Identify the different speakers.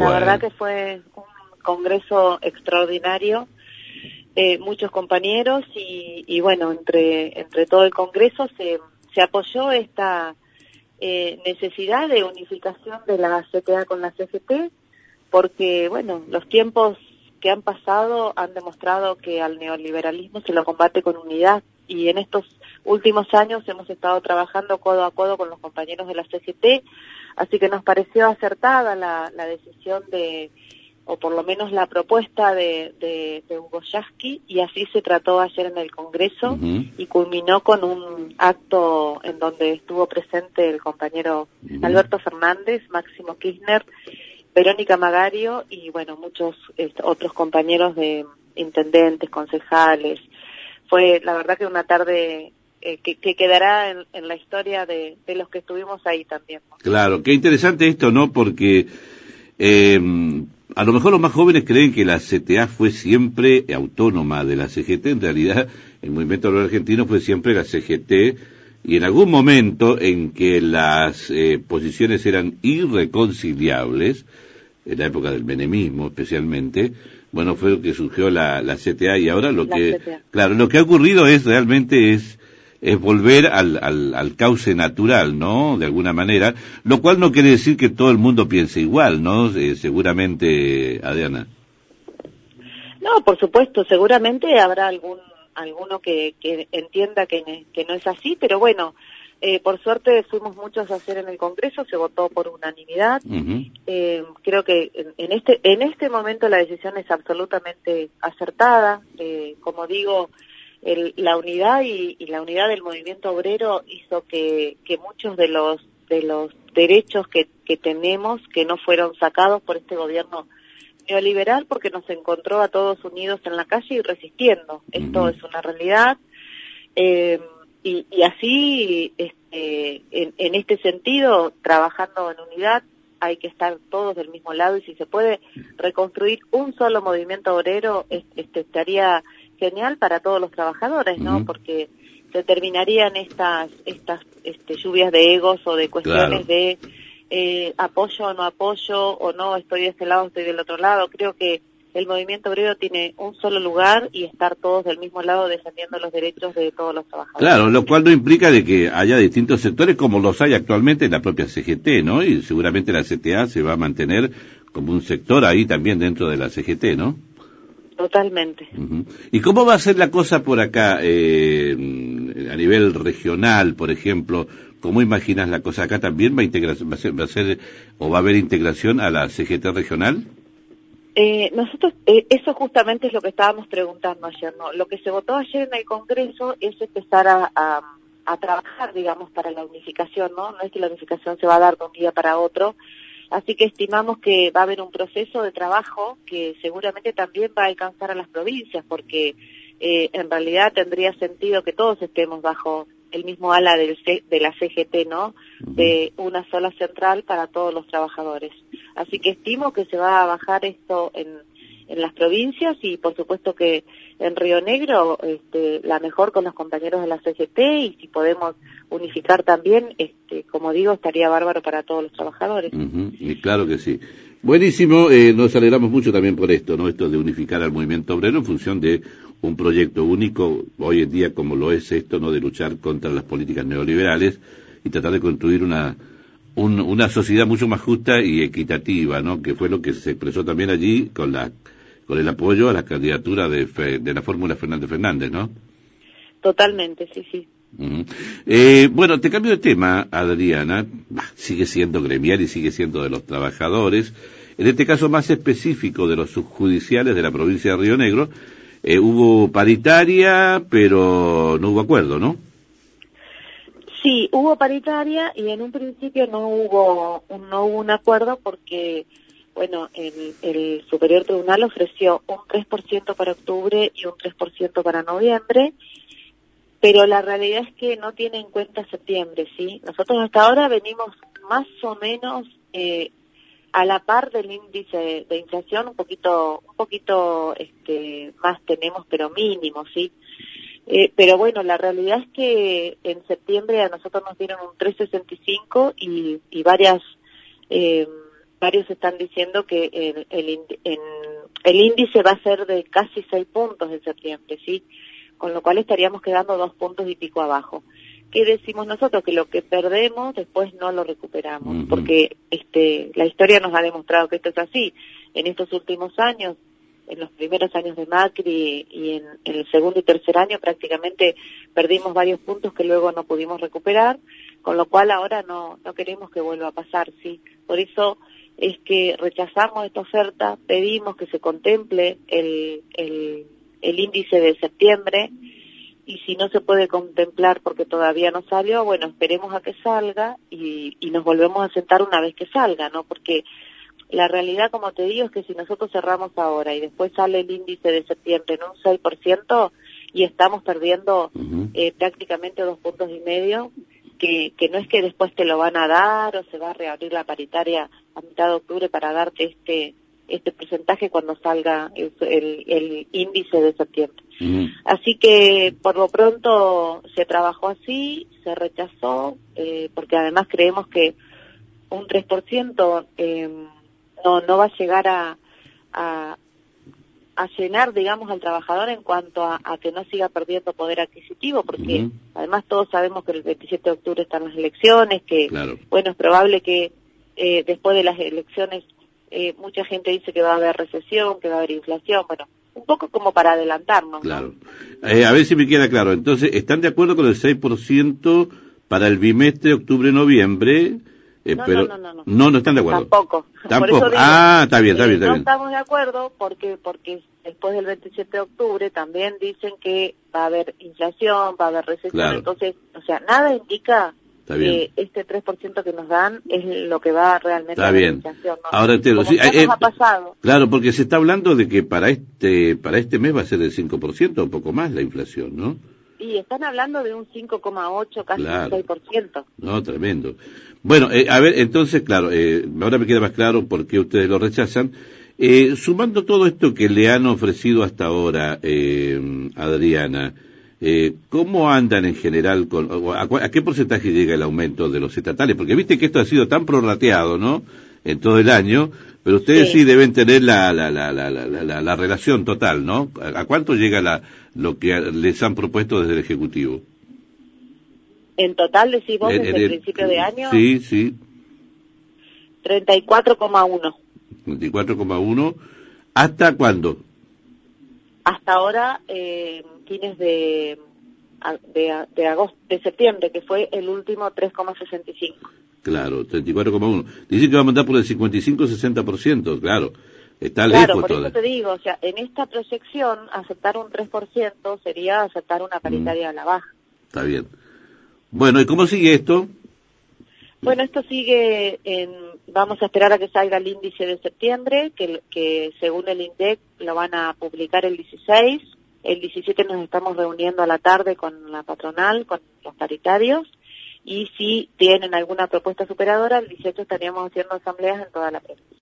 Speaker 1: La verdad que fue un congreso extraordinario, muchos compañeros y bueno, entre todo el congreso se apoyó esta necesidad de unificación de la CTA con la CGT, porque bueno, los tiempos que han pasado han demostrado que al neoliberalismo se lo combate con unidad, y en estos últimos años hemos estado trabajando codo a codo con los compañeros de la CGT, así que nos pareció acertada la decisión o por lo menos la propuesta de Hugo Yasky, y así se trató ayer en el Congreso y culminó con un acto en donde estuvo presente el compañero Alberto Fernández, Máximo Kirchner, Verónica Magario y bueno, muchos otros compañeros de intendentes, concejales. Fue la verdad que una tarde que quedará en la historia de los que estuvimos ahí también, ¿no?
Speaker 2: Claro, qué interesante esto, ¿no? Porque a lo mejor los más jóvenes creen que la CTA fue siempre autónoma de la CGT. En realidad, el movimiento obrero argentino fue siempre la CGT, y en algún momento en que las posiciones eran irreconciliables, en la época del menemismo especialmente, bueno, fue lo que surgió la CTA, y ahora lo que ha ocurrido realmente es volver al cauce natural, ¿no? De alguna manera, lo cual no quiere decir que todo el mundo piense igual, ¿no? Seguramente, Adriana.
Speaker 1: No, por supuesto, seguramente habrá alguno que entienda que no es así, pero bueno, por suerte fuimos muchos a hacer en el Congreso, se votó por unanimidad. Creo que en este momento la decisión es absolutamente acertada. Como digo, la unidad y la unidad del movimiento obrero hizo que muchos de los derechos que tenemos, que no fueron sacados por este gobierno neoliberal, porque nos encontró a todos unidos en la calle y resistiendo. Esto es una realidad. Y así, en este sentido, trabajando en unidad, hay que estar todos del mismo lado, y si se puede reconstruir un solo movimiento obrero, estaría genial para todos los trabajadores, ¿no? Porque se terminarían estas lluvias de egos o de cuestiones de apoyo o no, estoy de este lado, estoy del otro lado. Creo que el movimiento obrero tiene un solo lugar y estar todos del mismo lado defendiendo los derechos de todos los trabajadores.
Speaker 2: Claro, lo cual no implica de que haya distintos sectores como los hay actualmente en la propia CGT, ¿no? Y seguramente la CTA se va a mantener como un sector ahí también dentro de la CGT, ¿no?
Speaker 1: Totalmente.
Speaker 2: ¿Y cómo va a ser la cosa por acá, a nivel regional, por ejemplo? ¿Cómo imaginas la cosa acá? ¿También va a haber integración a la CGT regional?
Speaker 1: Nosotros, eso justamente es lo que estábamos preguntando ayer, ¿no? Lo que se votó ayer en el Congreso es empezar a trabajar, digamos, para la unificación, ¿no? No es que la unificación se va a dar de un día para otro, así que estimamos que va a haber un proceso de trabajo que seguramente también va a alcanzar a las provincias, porque en realidad tendría sentido que todos estemos bajo el mismo ala de la CGT, ¿no? De una sola central para todos los trabajadores. Así que estimo que se va a bajar esto en las provincias, y por supuesto que en Río Negro la mejor con los compañeros de la CGT, y si podemos unificar también, como digo, estaría bárbaro para todos los trabajadores.
Speaker 2: Y claro que sí. Buenísimo, nos alegramos mucho también por esto, ¿no? Esto de unificar al movimiento obrero en función de un proyecto único, hoy en día como lo es esto, ¿no? De luchar contra las políticas neoliberales y tratar de construir una sociedad mucho más justa y equitativa, ¿no? Que fue lo que se expresó también allí con el apoyo a la candidatura de la fórmula Fernández, ¿no?
Speaker 1: Totalmente, sí.
Speaker 2: Bueno, te cambio de tema, Adriana. Sigue siendo gremial y sigue siendo de los trabajadores. En este caso más específico de los subjudiciales de la provincia de Río Negro, hubo paritaria, pero no hubo acuerdo, ¿no?
Speaker 1: Sí, hubo paritaria, y en un principio no hubo un acuerdo porque, bueno, el Superior Tribunal ofreció un 3% para octubre y un 3% para noviembre, pero la realidad es que no tiene en cuenta septiembre, ¿sí? Nosotros hasta ahora venimos más o menos a la par del índice de inflación, un poquito más tenemos, pero mínimo, ¿sí? Pero bueno, la realidad es que en septiembre a nosotros nos dieron un 3,65 y varias varios están diciendo que el índice va a ser de casi 6 puntos en septiembre, ¿sí? Con lo cual estaríamos quedando 2 puntos y pico abajo. ¿Qué decimos nosotros? Que lo que perdemos después no lo recuperamos, porque la historia nos ha demostrado que esto es así. En estos últimos años, en los primeros años de Macri y en el segundo y tercer año prácticamente perdimos varios puntos que luego no pudimos recuperar, con lo cual ahora no queremos que vuelva a pasar, ¿sí? Por eso es que rechazamos esta oferta, pedimos que se contemple el índice de septiembre, y si no se puede contemplar porque todavía no salió, bueno, esperemos a que salga y nos volvemos a sentar una vez que salga, ¿no? Porque la realidad, como te digo, es que si nosotros cerramos ahora y después sale el índice de septiembre en un 6% y estamos perdiendo prácticamente 2 puntos y medio, que no es que después te lo van a dar o se va a reabrir la paritaria a mitad de octubre para darte este porcentaje cuando salga el índice de septiembre. Así que por lo pronto se trabajó así, se rechazó, porque además creemos que un 3% no va a llegar a llenar, digamos, al trabajador en cuanto a que no siga perdiendo poder adquisitivo, porque además todos sabemos que el 27 de octubre están las elecciones, que bueno, es probable que después de las elecciones mucha gente dice que va a haber recesión, que va a haber inflación, bueno, un poco como para adelantarnos.
Speaker 2: Claro. A ver si me queda claro. Entonces, ¿están de acuerdo con el 6% para el bimestre octubre-noviembre? Pero no están de acuerdo.
Speaker 1: Tampoco. Por eso digo,
Speaker 2: está bien.
Speaker 1: No estamos de acuerdo porque después del 27 de octubre también dicen que va a haber inflación, va a haber recesión, entonces, o sea, nada indica que este 3% que nos dan es lo que va realmente a la inflación, ¿no?
Speaker 2: Ahora
Speaker 1: nos ha pasado.
Speaker 2: Claro, porque se está hablando de que para este mes va a ser del 5% o un poco más la inflación, ¿no?
Speaker 1: Y están hablando de un 5,8, casi un 6%.
Speaker 2: No, tremendo. Bueno, a ver, entonces, claro, ahora me queda más claro por qué ustedes lo rechazan. Sumando todo esto que le han ofrecido hasta ahora, Adriana, ¿cómo andan en general a qué porcentaje llega el aumento de los estatales? Porque viste que esto ha sido tan prorrateado, ¿no? En todo el año, pero ustedes sí deben tener la relación total, ¿no? ¿A cuánto llega lo que les han propuesto desde el Ejecutivo?
Speaker 1: En total, decís vos, desde el principio de año.
Speaker 2: Sí.
Speaker 1: 34,1.
Speaker 2: 34,1. ¿Hasta cuándo?
Speaker 1: Hasta ahora, fines de agosto, de septiembre, que fue el último 3,65.
Speaker 2: Claro, 34,1. Dice que va a mandar por el 55-60%, claro. Está
Speaker 1: lejos.
Speaker 2: Claro,
Speaker 1: por eso te digo, o sea, en esta proyección, aceptar un 3% sería aceptar una paritaria a la baja.
Speaker 2: Está bien. Bueno, ¿y cómo sigue esto?
Speaker 1: Bueno, esto sigue vamos a esperar a que salga el índice de septiembre, que según el INDEC lo van a publicar el 16. El 17 nos estamos reuniendo a la tarde con la patronal, con los paritarios, y si tienen alguna propuesta superadora, el 18 estaríamos haciendo asambleas en toda la provincia.